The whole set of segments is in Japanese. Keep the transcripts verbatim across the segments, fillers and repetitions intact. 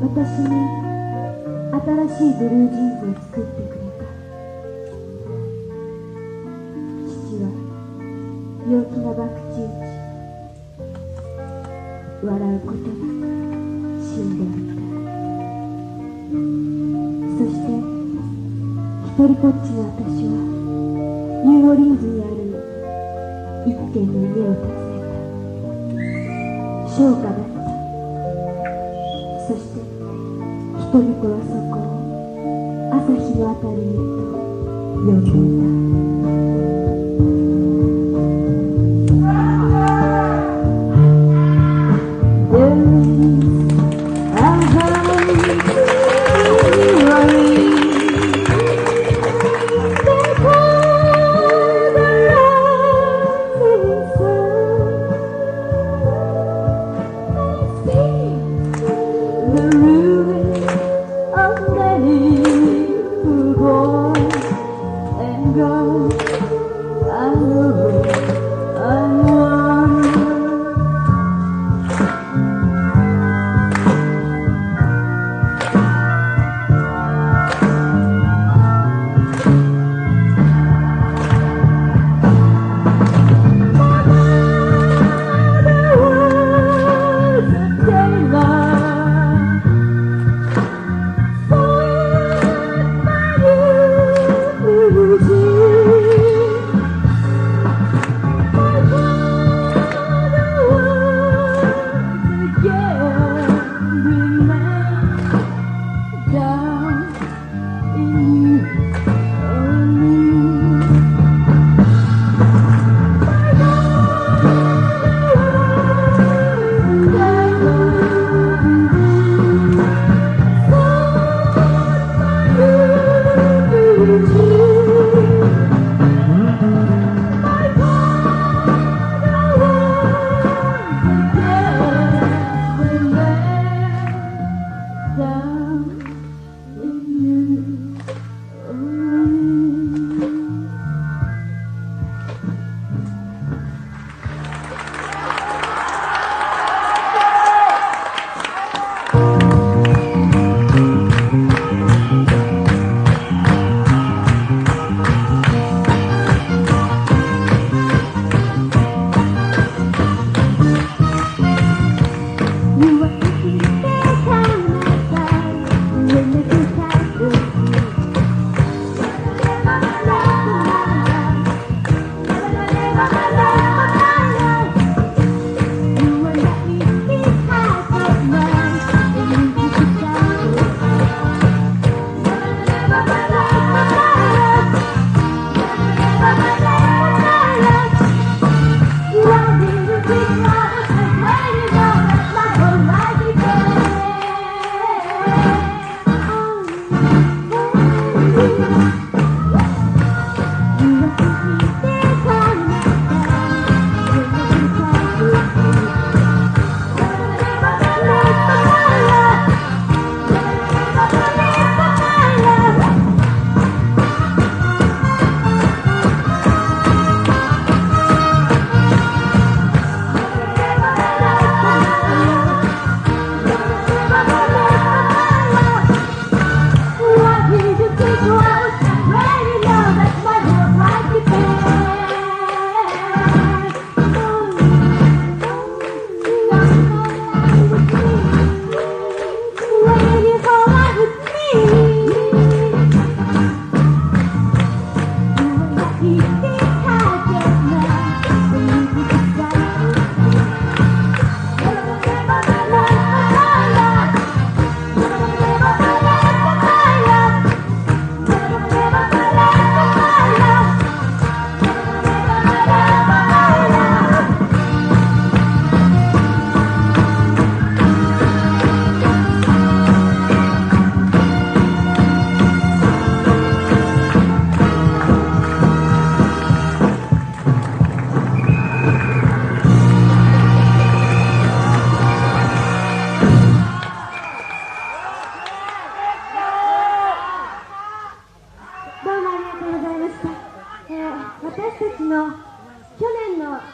私に新しいブルージーンズを作ってくれた。父は陽気な博打打ち、笑うことなく死んでいた。そして一人ぽっちの私はニューオーリンズにある一軒の家を訪ねた。商家だった。そして人々はそこを朝日のあたりへと呼んでいた。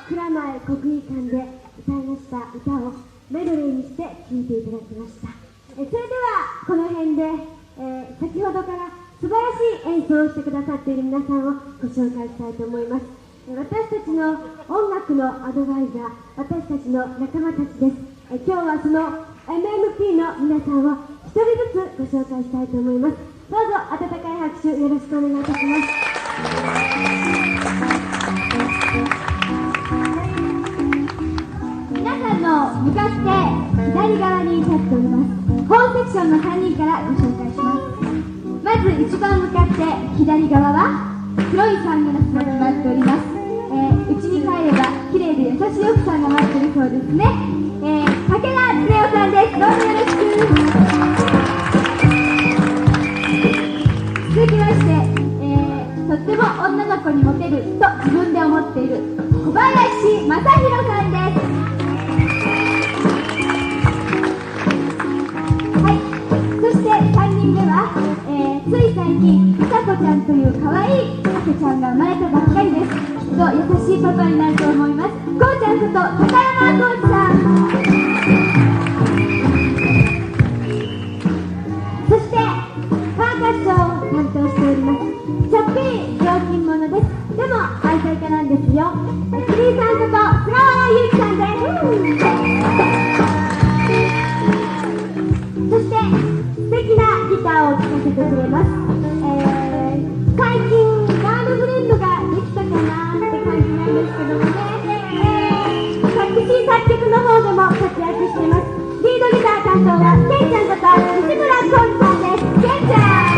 国技館で歌いました歌をメドレーにして聴いていただきました。 えそれではこの辺で、えー、先ほどから素晴らしい演奏をしてくださっている皆さんをご紹介したいと思います。私たちの音楽のアドバイザー、私たちの仲間たちです。え今日はその エムエムピー の皆さんを一人ずつご紹介したいと思います。どうぞ温かい拍手よろしくお願いいたします。皆さんの向かって左側に立っております。本セクションのさんにんからご紹介します。まず一番向かって左側は黒いサングラスが決まっております。えー、家に帰れば綺麗で優しい奥さんが待ってるそうですね。えー、武田恒夫さんです。どうぞよろしく。続きまして、えー、とっても女の子にモテると自分で思っている小林正弘さんです。はい、そしてさんにんめは、えー、つい最近うさこちゃんという可愛い赤ちゃんが生まれたばっかりです。きっと優しいパパになると思います。こうちゃんこと高山こうちさん。そしてパーカッションを担当しておりますちょっぴりひょうきん者です。でも愛妻家なんですよ。キリンさんこと菅原ゆうきさんです。そして素敵なギターを聴かせてくれます。えー、最近ガールフレンドができたかなって感じなんですけどもね、えー、作詞作曲の方でも活躍しています。リードギター担当はケンちゃんこと西村浩二さんです。ケンちゃん。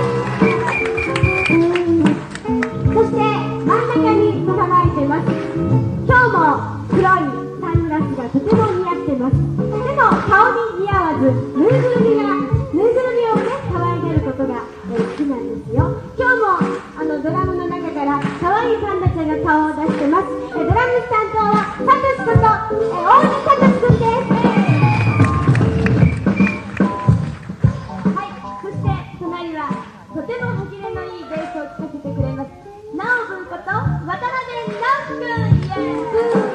そして真ん中に捕まえてます。今日も黒いサングラスがとても似合ってます。でも顔に似合わずぬいぐるみがぬいぐるみをね可愛がることが、えー、好きなんですよ。今日もあのドラムの中から可愛いパンダちゃんが顔を出してます。えー、ドラムス担当はサトシこと、えー、大西サトシくんです。はい、そして隣はとても歯切れのいいベースを聴かせてくれます。ナオブンこと渡辺直樹くん。イエーイ。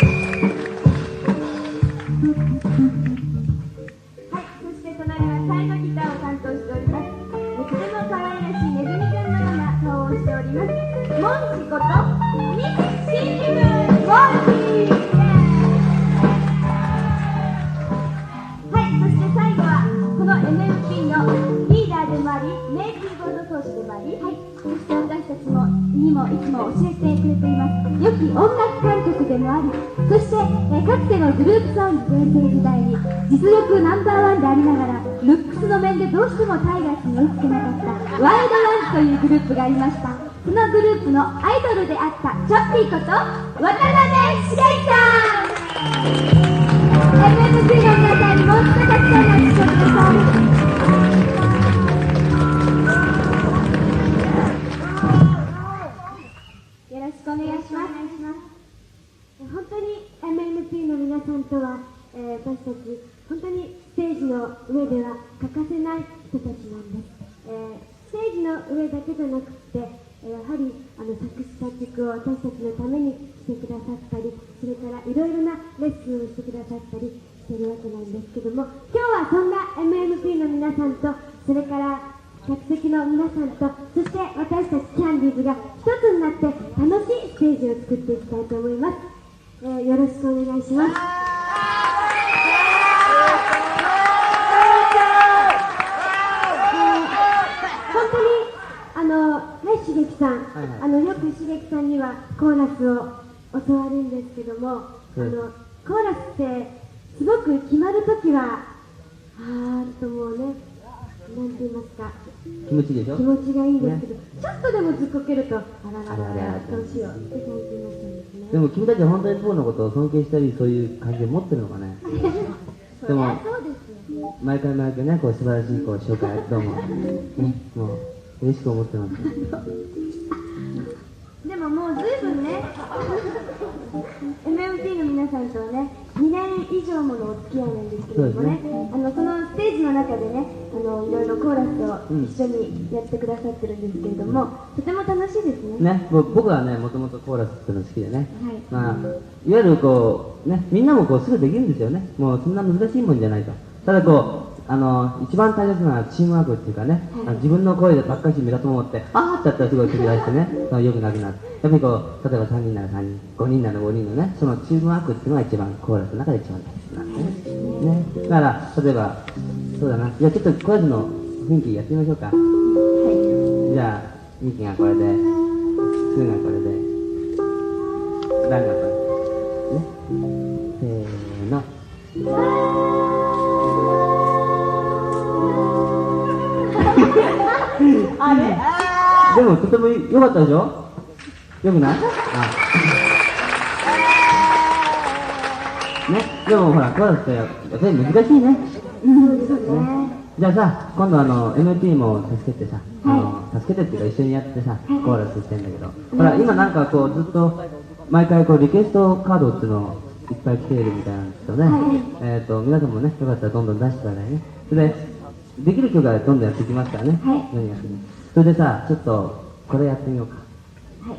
はい、そして隣はサイドギターを担当しております。とても可愛らしいネズミくんのような顔をしております。モンチこと西真司くん。モンチ。はい、そして最後はこの エムエムピー のリーダーでもあり名キーボード奏者でもあり、はい、そして私たちもにもいつも教えてくれています良き音楽監督でもあり、そして、えー、かつてのグループサウンド全盛時代に実力ナンバーワンでありながらルックスの面でどうしてもタイガースに追いつけなかったワイルドワンズというグループがありました。そのグループのアイドルであったチョッピーこと渡辺茂さん。 エムエムピー の皆さんにもっとたくさんの拍手をください。よろしくお願いします。本当に エムエムピー の皆さんとは、えー、私たち本当にステージの上では欠かせない人たちなんです。えー、ステージの上だけじゃなくて、えー、やはりあの作詞作曲を私たちのためにしてくださったり、それからいろいろなレッスンをしてくださったりしているわけなんですけども、今日はそんな エムエムピー の皆さんと、それから客席の皆さんと、そして私たちキャンディーズが一つになって楽しいステージを作っていきたいと思います。えー、よろしくお願いします。本当にあのね、しげきさん、はいはい、あのよくしげきさんにはコーラスを教わるんですけども、うん、あのコーラスってすごく決まるときはあーっともうね、なんて言いますか、 気持ちいいでしょ。 気持ちがいいんですけど、ね、ちょっとでもずっこけるとあららららどうしようって感じになっちゃうんですね。 でも君たちは本当に僕のことを尊敬したりそういう感じで持ってるのかね。でもそうですよ、 毎回毎回ね、こう素晴らしいこう紹介どうも、ね、もう嬉しく思ってます。 でももうずいぶんねエムエムピー の皆さんとはねにねん以上ものお付き合いなんですけれどもね、ね、あのそのステージの中でね、あのいろいろコーラスを一緒にやってくださってるんですけれども、うん、とても楽しいですね。 ね、僕はね、もともとコーラスっていうの好きでね、はい、まあ、いわゆるこう、ね、みんなもこうすぐできるんですよね。もうそんな難しいもんじゃないと。ただこう、 あの一番大切なのはチームワークっていうかね、はい、自分の声でばっかり目立とう思ってあーってやったらすごい飛び出してねよくなくなってやっぱりこう例えばさんにんならさんにんごにんならごにんのねそのチームワークっていうのが一番コーラスの中で一番大切なんですね。ねだから例えばそうだなじゃあちょっとコーラスの雰囲気やってみましょうか。はい、じゃあミキがこれでスーがこれでランがこれでねせーのあれでもとても良かったでしょ。良くない？あね、でもほらコーラスってやっぱり難しいね。 うんそうですね。 じゃあさ今度あの エムピー も助けてさ、はい、あの助けてっていうか一緒にやってさ、はい、コーラスしてんだけど、ほら今なんかこうずっと毎回こうリクエストカードっていうのをいっぱい来ているみたいなんですよね。はい、えっと皆さんもねよかったらどんどん出してくださいね。それでできる曲はどんどんやっていきますからね。はい、何やってもそれでさちょっとこれやってみようか。はい。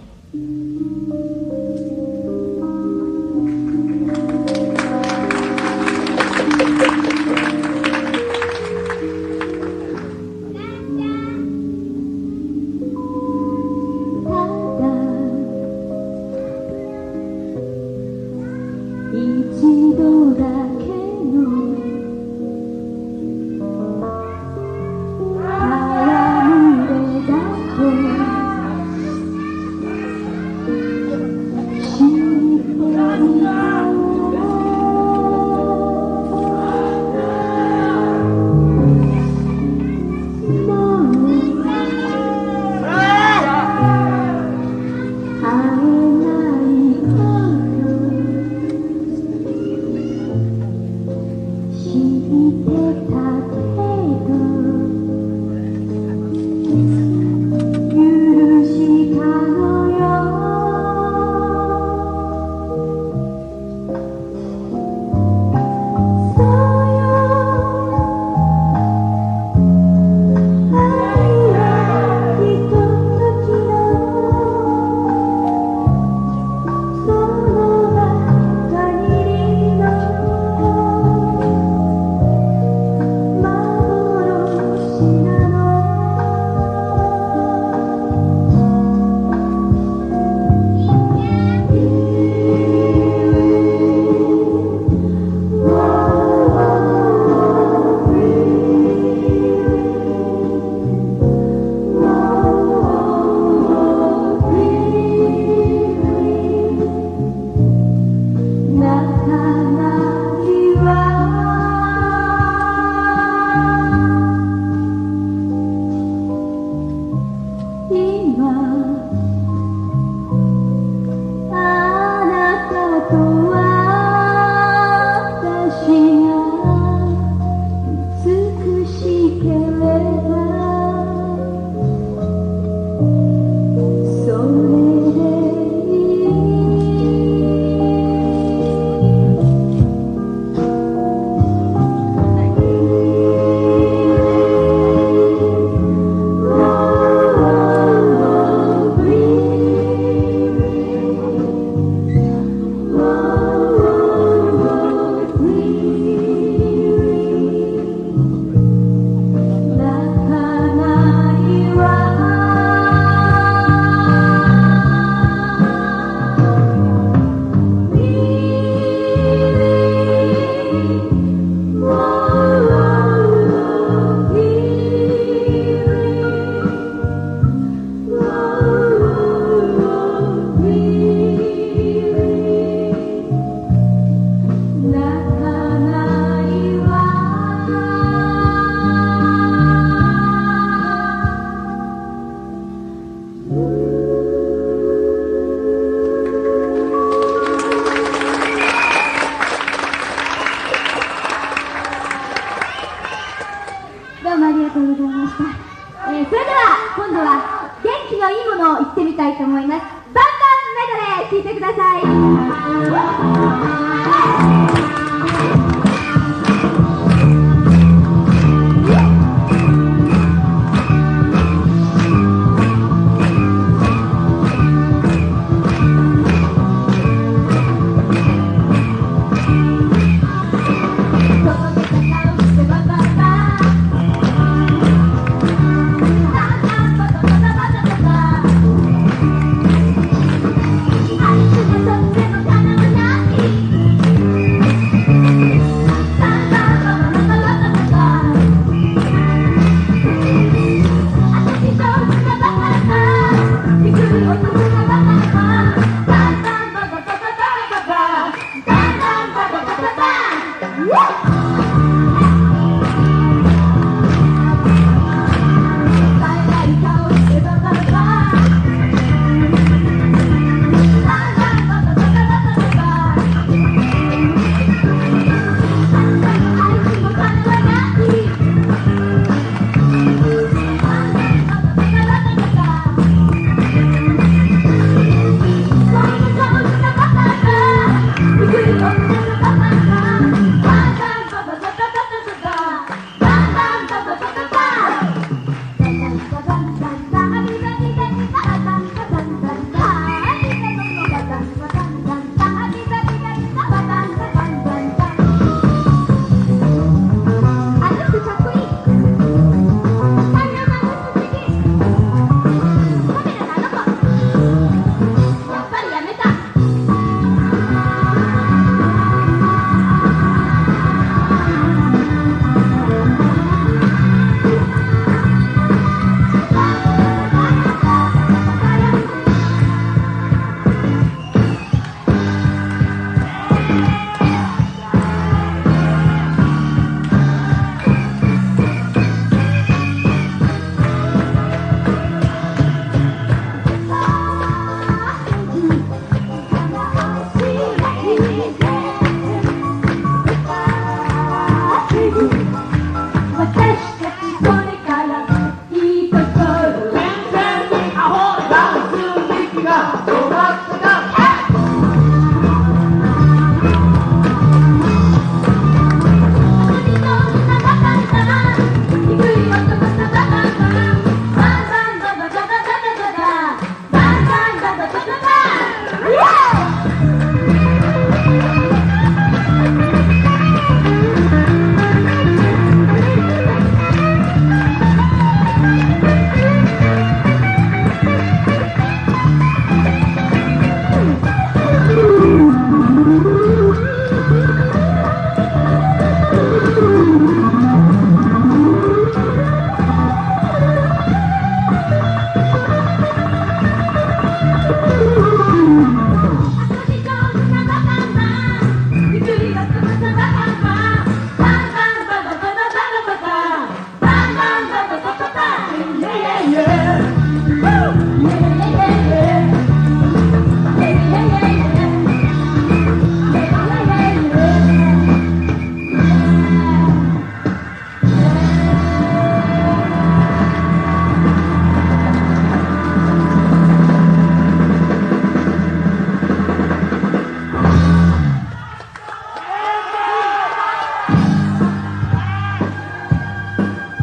一度だけの戯れだと知っていたどうもありがとうございました、えー、それでは今度は元気のいいものを言ってみたいと思います。バンバンメドレー聴いてください。バンバンバン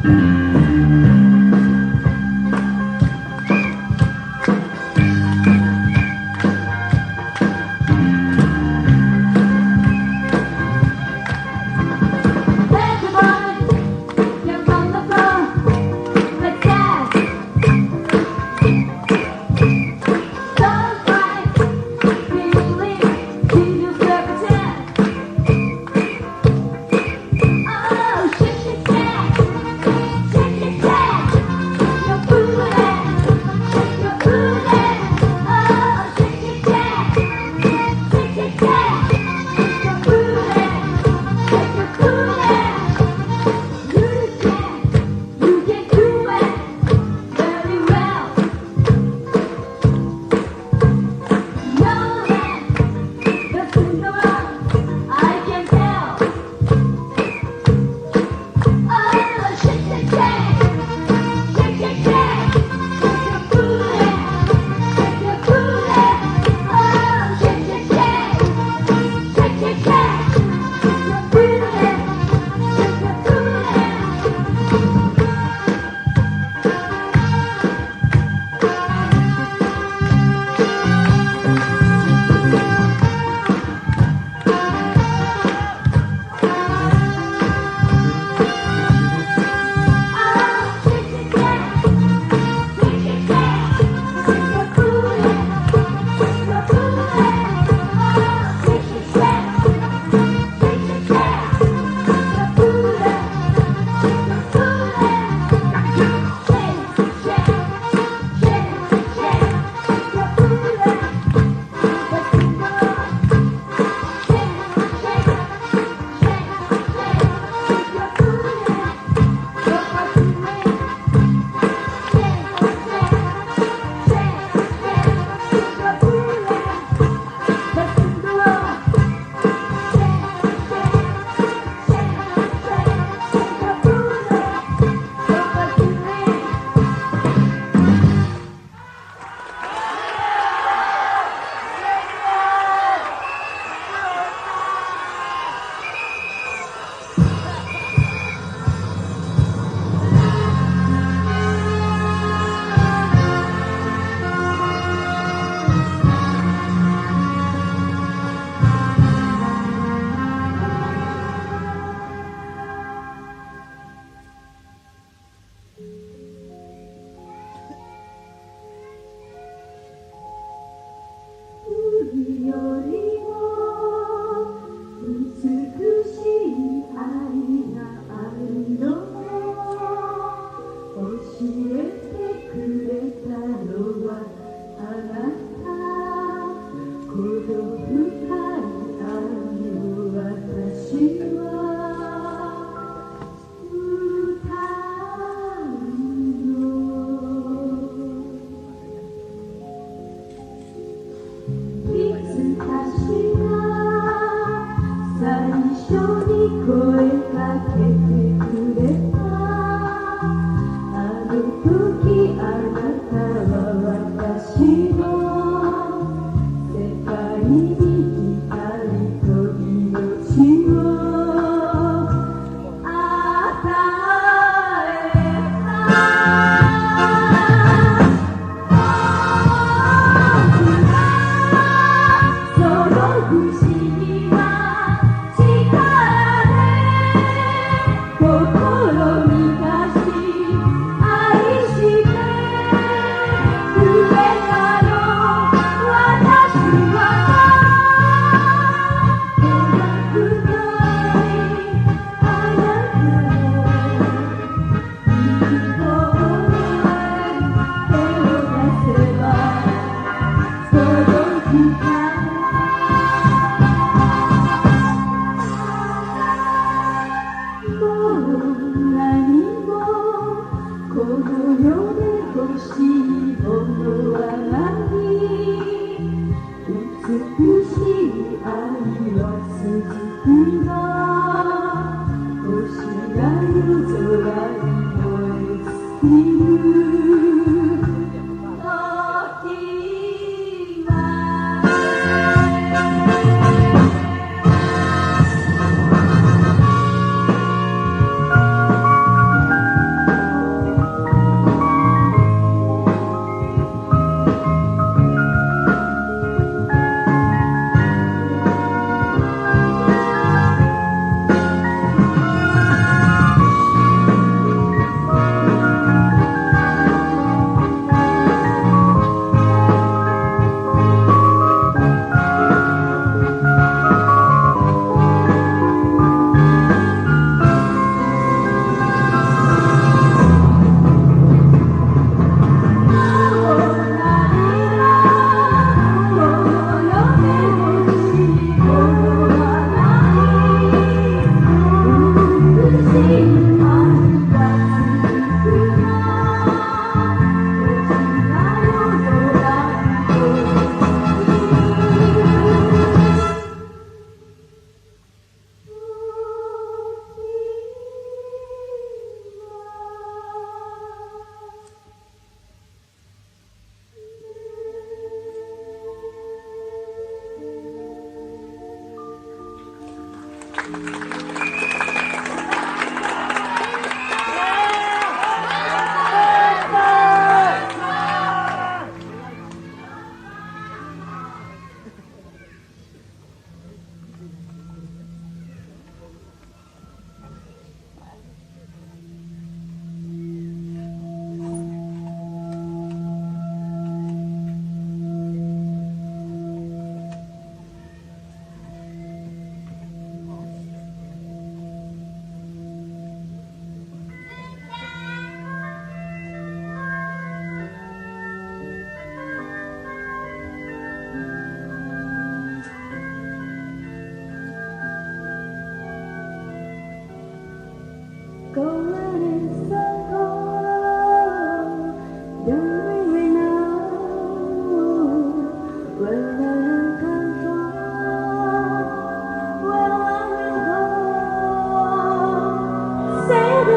「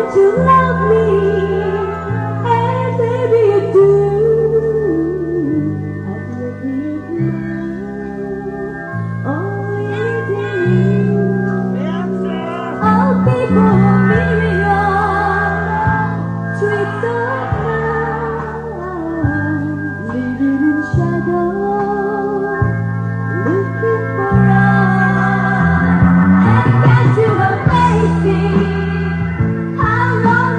Won't you love me as baby you do? I believe you. Oh, it is you. Oh, people, million streets of night, living in shadow, looking for us. And guess you were amazing. How long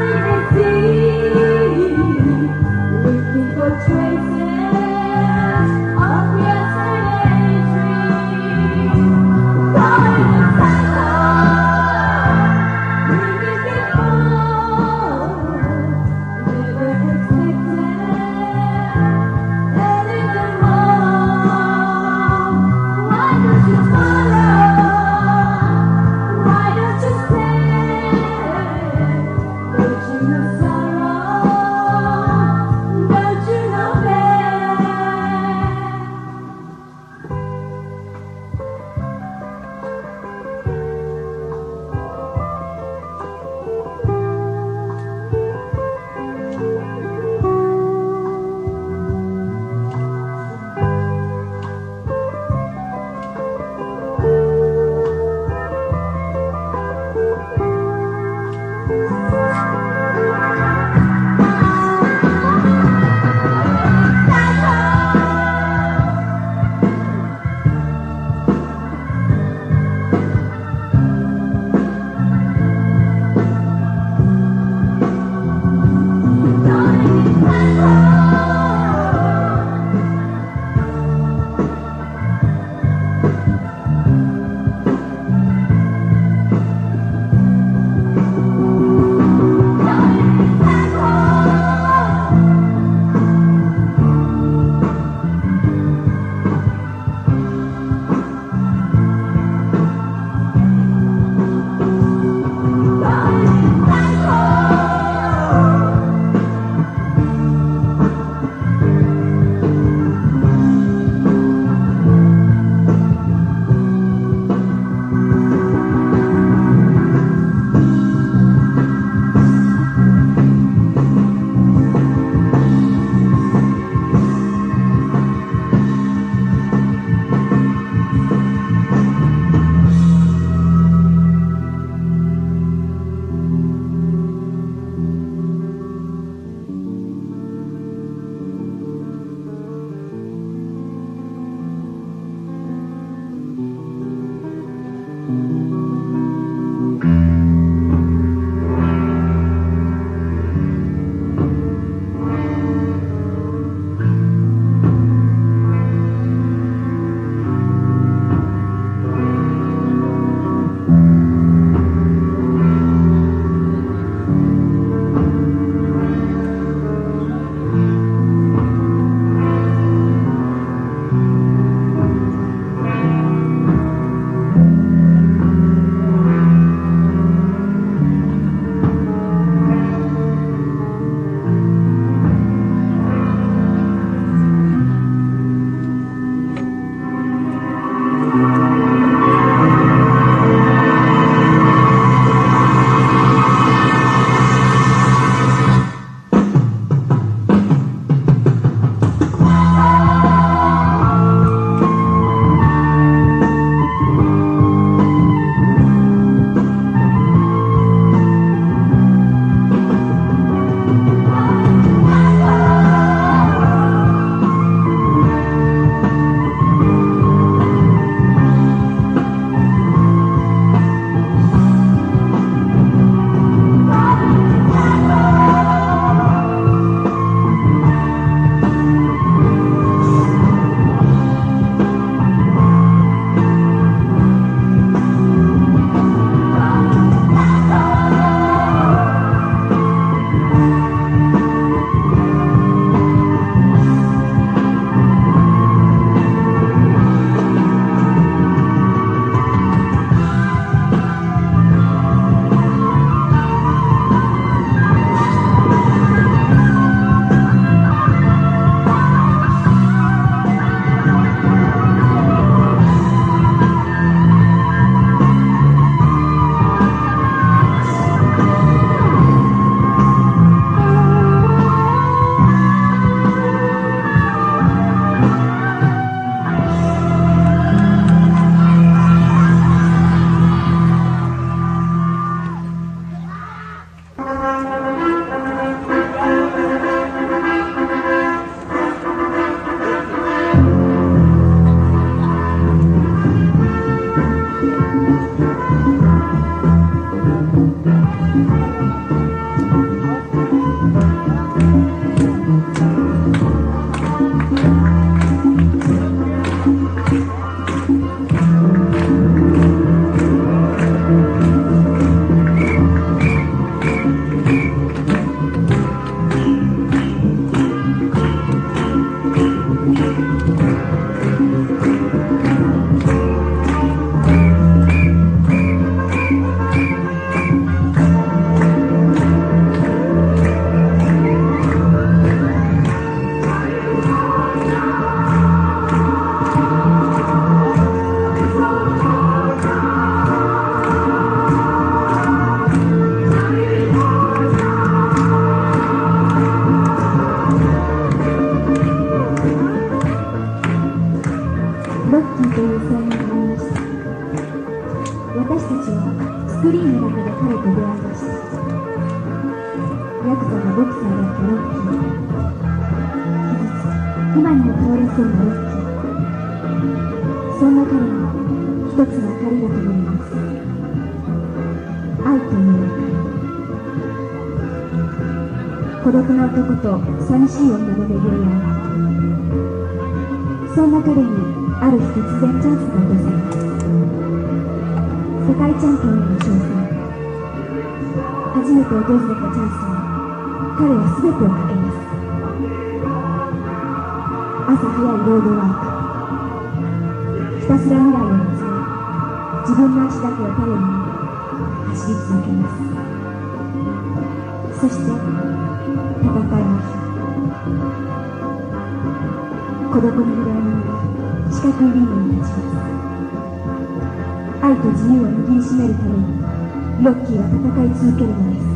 ヤクザのボクサーだったロッキー。傷つき今にも倒れそうなロッキー。そんな彼に一つの明かりが灯ります。愛という明かり。孤独な男と寂しい女の巡り合い。そんな彼にある日突然チャンスが訪れます。世界チャンピオンへの挑戦。初めて訪れたチャンスに彼は全てをかけます。朝早いロードワーク。ひたすら未来を見つめ、自分の足だけを頼りに走り続けます。そして戦いの日、孤独に揺れながら四角いリングに立ちます。愛と自由を握りしめるためにロッキーは戦い続けるのです。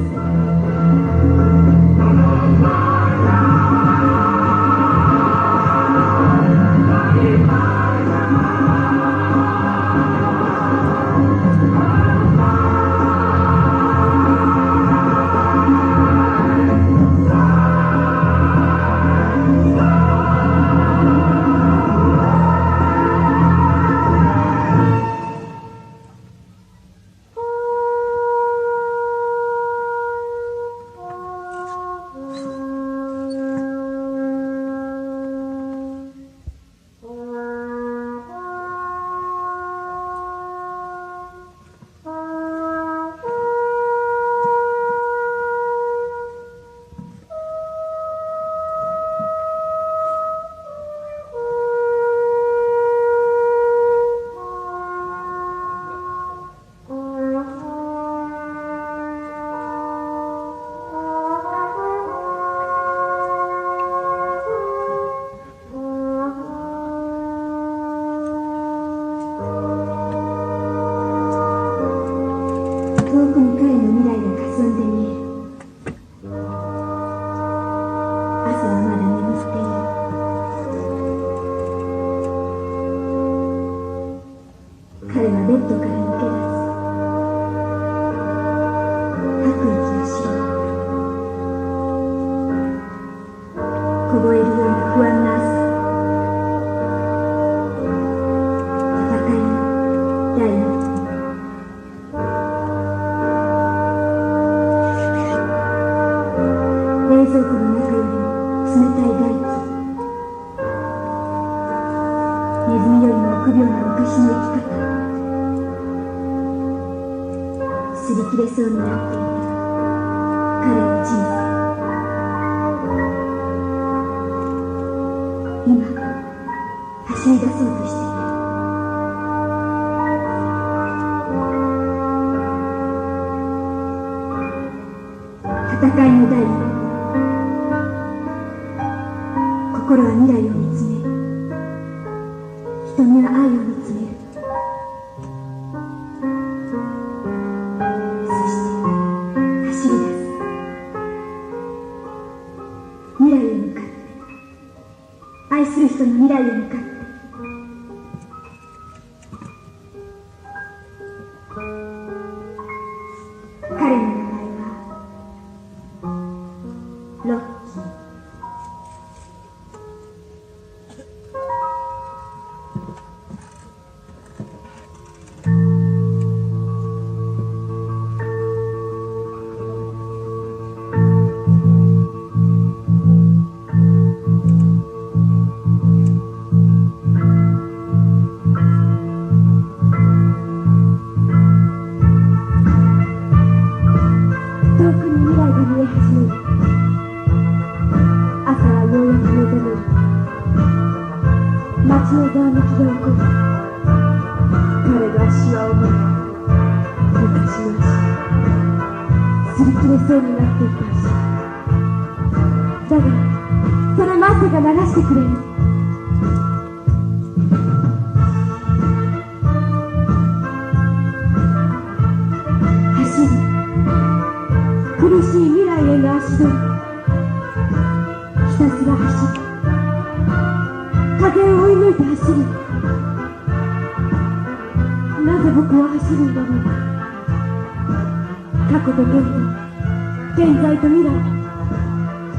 過去と現在、現在と未来。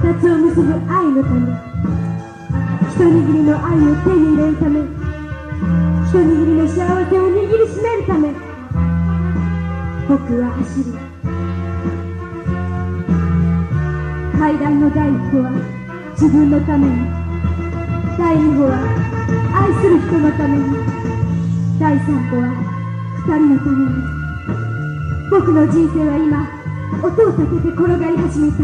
二つを結ぶ愛のため、一握りの愛を手に入れるため、一握りの幸せを握りしめるため、僕は走る。階段の第一歩は自分のために、第二歩は愛する人のために、第三歩は二人のために。僕の人生は今音を立てて転がり始めた。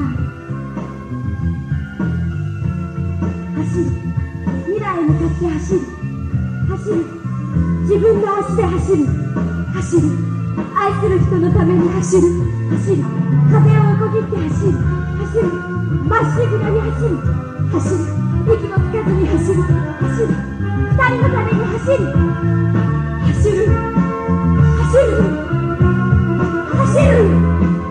走る。未来へ向かって走る。走る。自分の足で走る。走る。愛する人のために走る。走る。風を横切って走る。走る。まっしぐらに走る。走る。息もつかずに走る。走る。二人のために走る。走る。走る。走る。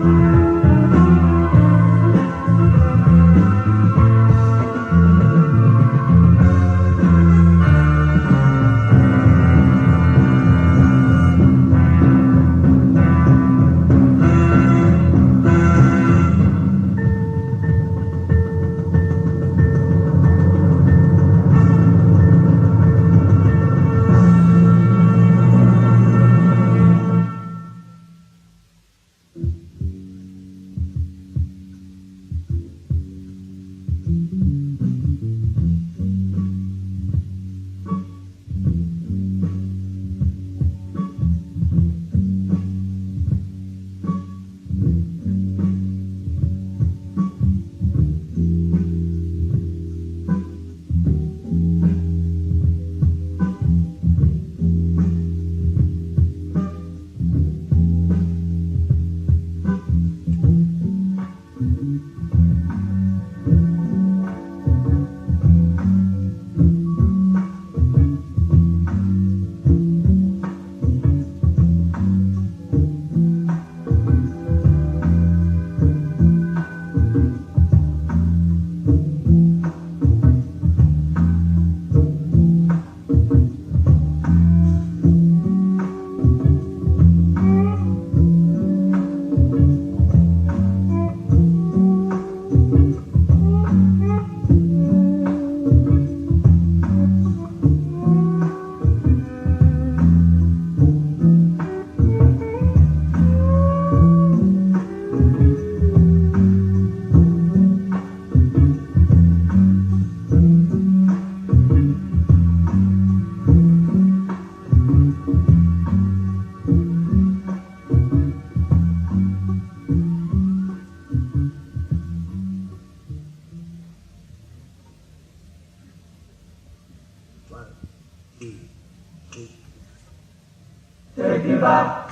Take it back,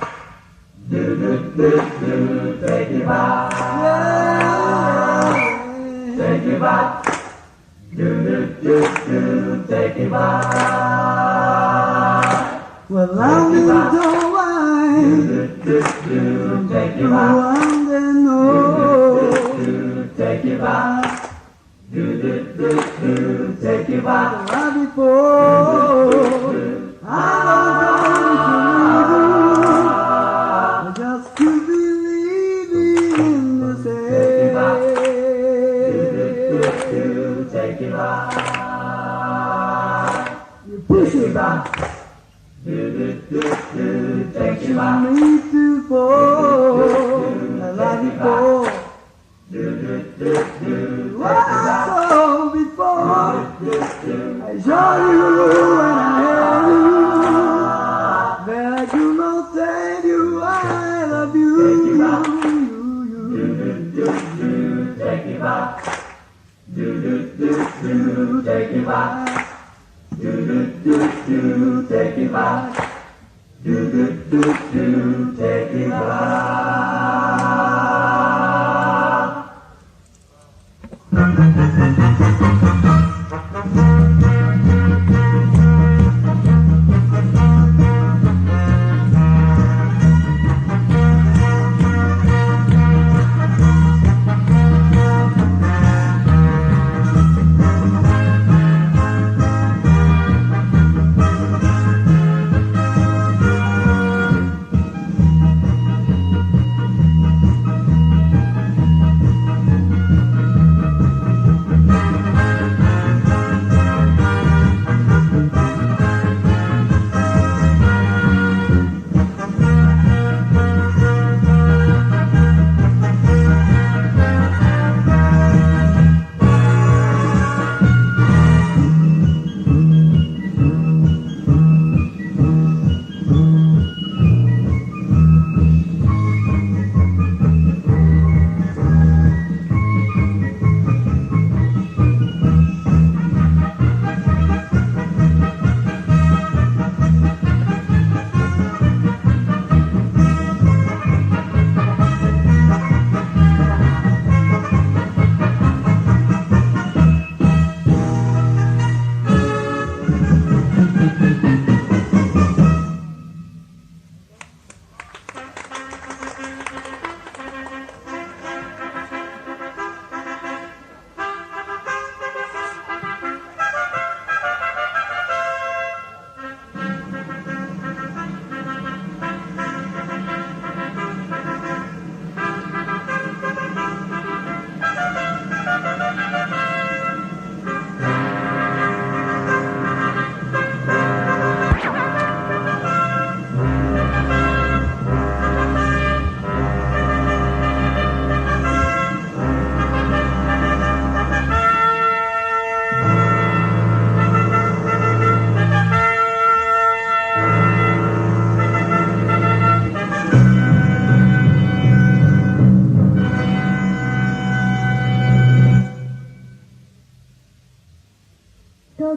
do do do do, take it back, yeah. Take it back, do do do do, take it back. Well, I'm in the wine, do do do, take it you back, want to know. do do, take it back, do do do do, take it back. Right before I don't know just to believe in the same. Take it back, You push it back, do do do do, take it back, me to fall, right before do do do do, what I saw before. I saw you when I had you, but I do not tell you I love you. do do do, take it back, do do do do, take it back, do do do do, take it back, do do do do, take it back.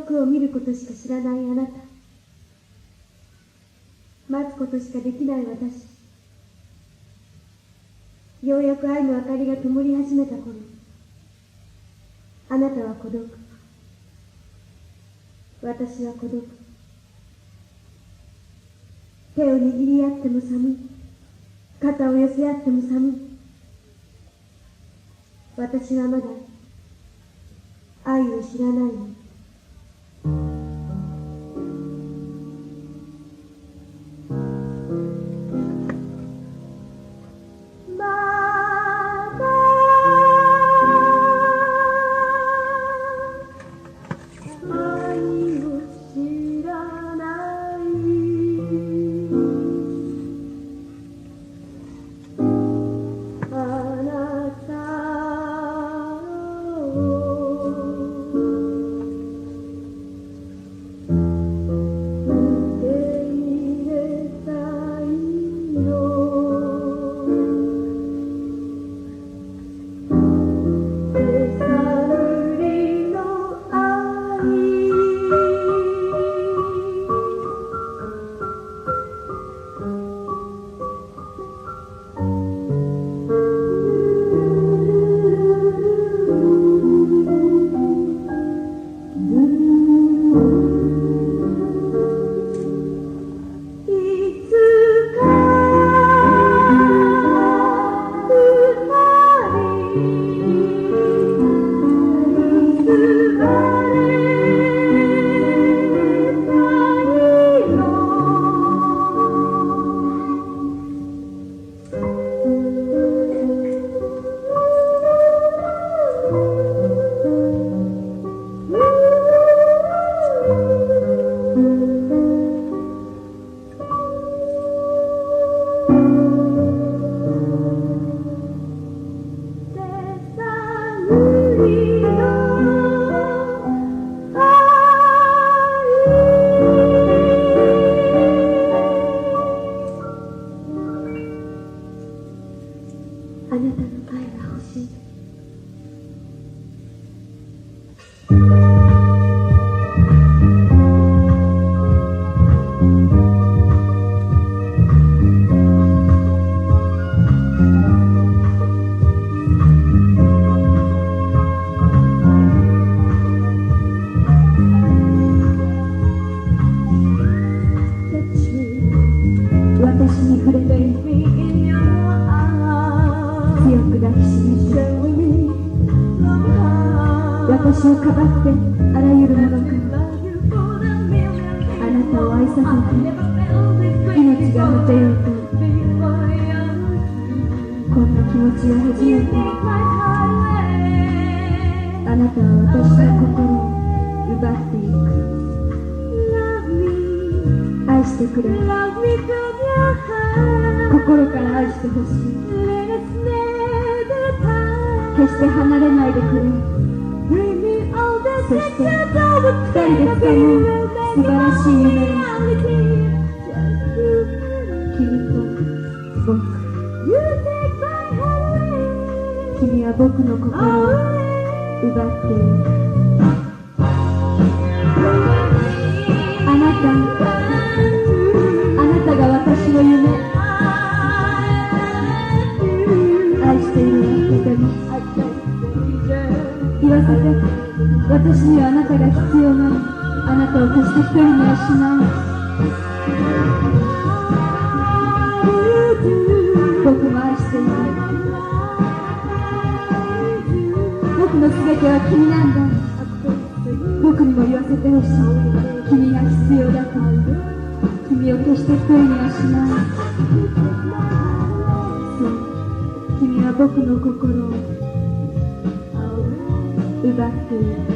くを見ることしか知らないあなた、待つことしかできない私、ようやく愛の明かりが灯り始めた頃、あなたは孤独、私は孤独。手を握り合っても寒い、肩を寄せ合っても寒い。私はまだ愛を知らないの。あなたの愛が欲しい。私に触れて強く抱きしめて、私をかばってあらゆるものからあなたを愛させて命が果てようと、こんな気持ちを初めてあなたは私の心を奪っていく。愛してくれ、心から愛してほしい。決して離れないでくれ。そして二人で掴む素晴らしい夢を、君と僕、君は僕の心を奪っている。あなた、あなたが私の夢、愛しているわけでも言わせて、私にはあなたが必要なの。あなたを決して一人にはしない。僕も愛している。僕の全ては君なんだ。僕にも言わせてほしい。君が必要だと。君を決して一人にはしない。そう、君は僕の心を奪っている。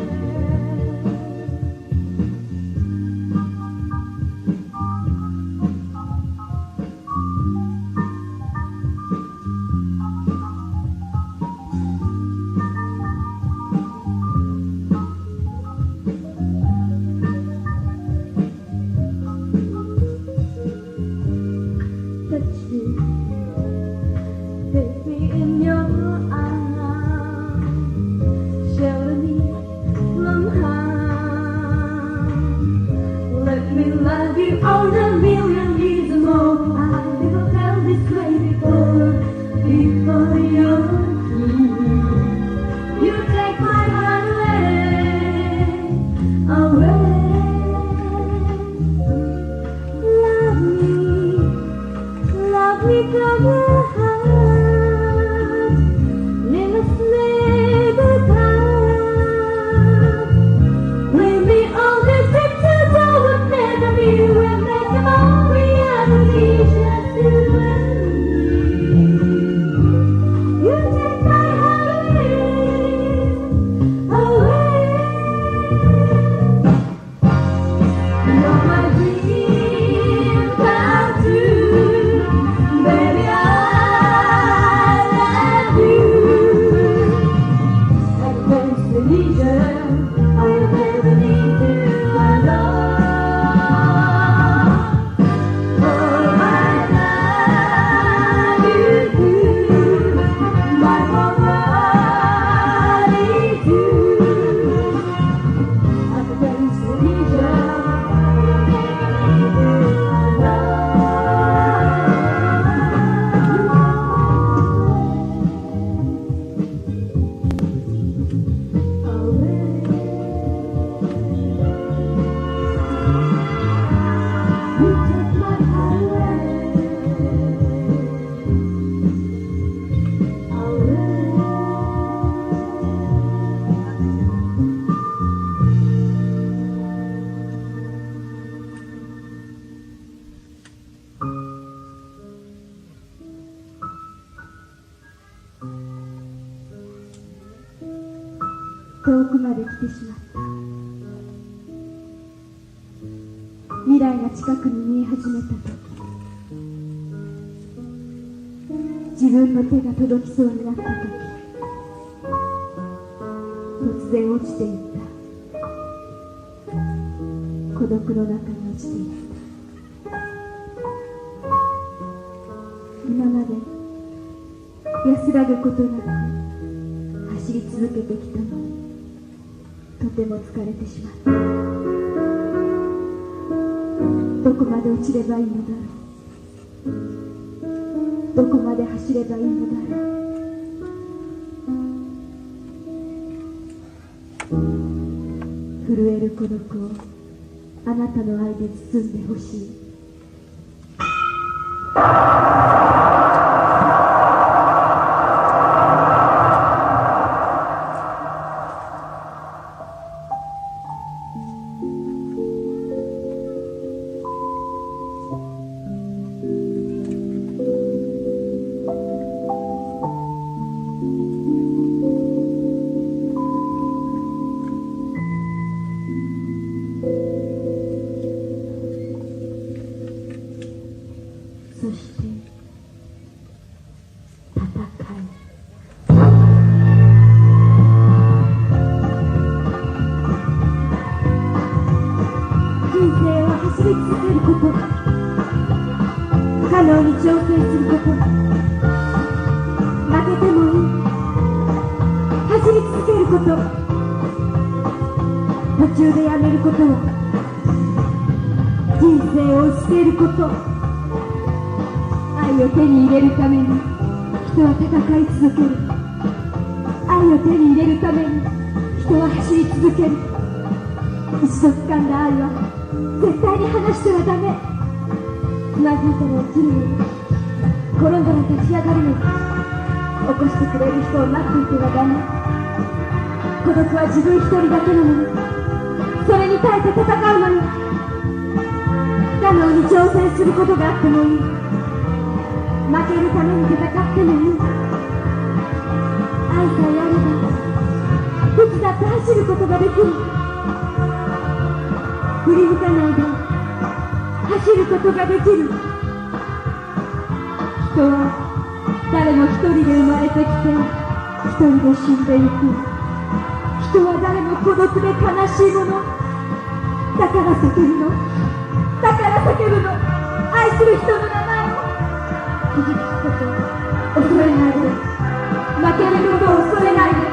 遠くまで来てしまった。未来が近くに見え始めた時、自分の手が届きそうになった時、突然落ちていった。孤独の中に落ちていった。今まで安らぐことなく走り続けてきたのに、とても疲れてしまった。どこまで落ちればいいのだろう。どこまで走ればいいのだろう。震える孤独をあなたの愛で包んでほしい。そして戦い。人生を走り続けること、可能に挑戦すること、負けてもいい、走り続けること、途中でやめることは人生を捨てること。愛を手に入れるために人は戦い続ける。愛を手に入れるために人は走り続ける。一度掴んだ愛は絶対に離してはダメ。つまずいたら落ちるのに、転んだら立ち上がるのに、起こしてくれる人を待っていてはダメ。孤独は自分一人だけなのに、それに耐えて戦うのに、不可能に挑戦することがあってもいい。負けるために戦ってもいい。愛さえあればいつだって走ることができる。振り向かないで走ることができる。人は誰も一人で生まれてきて一人で死んでいく。人は誰も孤独で悲しいもの。だから叫ぶの、だから叫ぶの。愛する人の名前を傷つくこと恐れないで、負けることを恐れないで。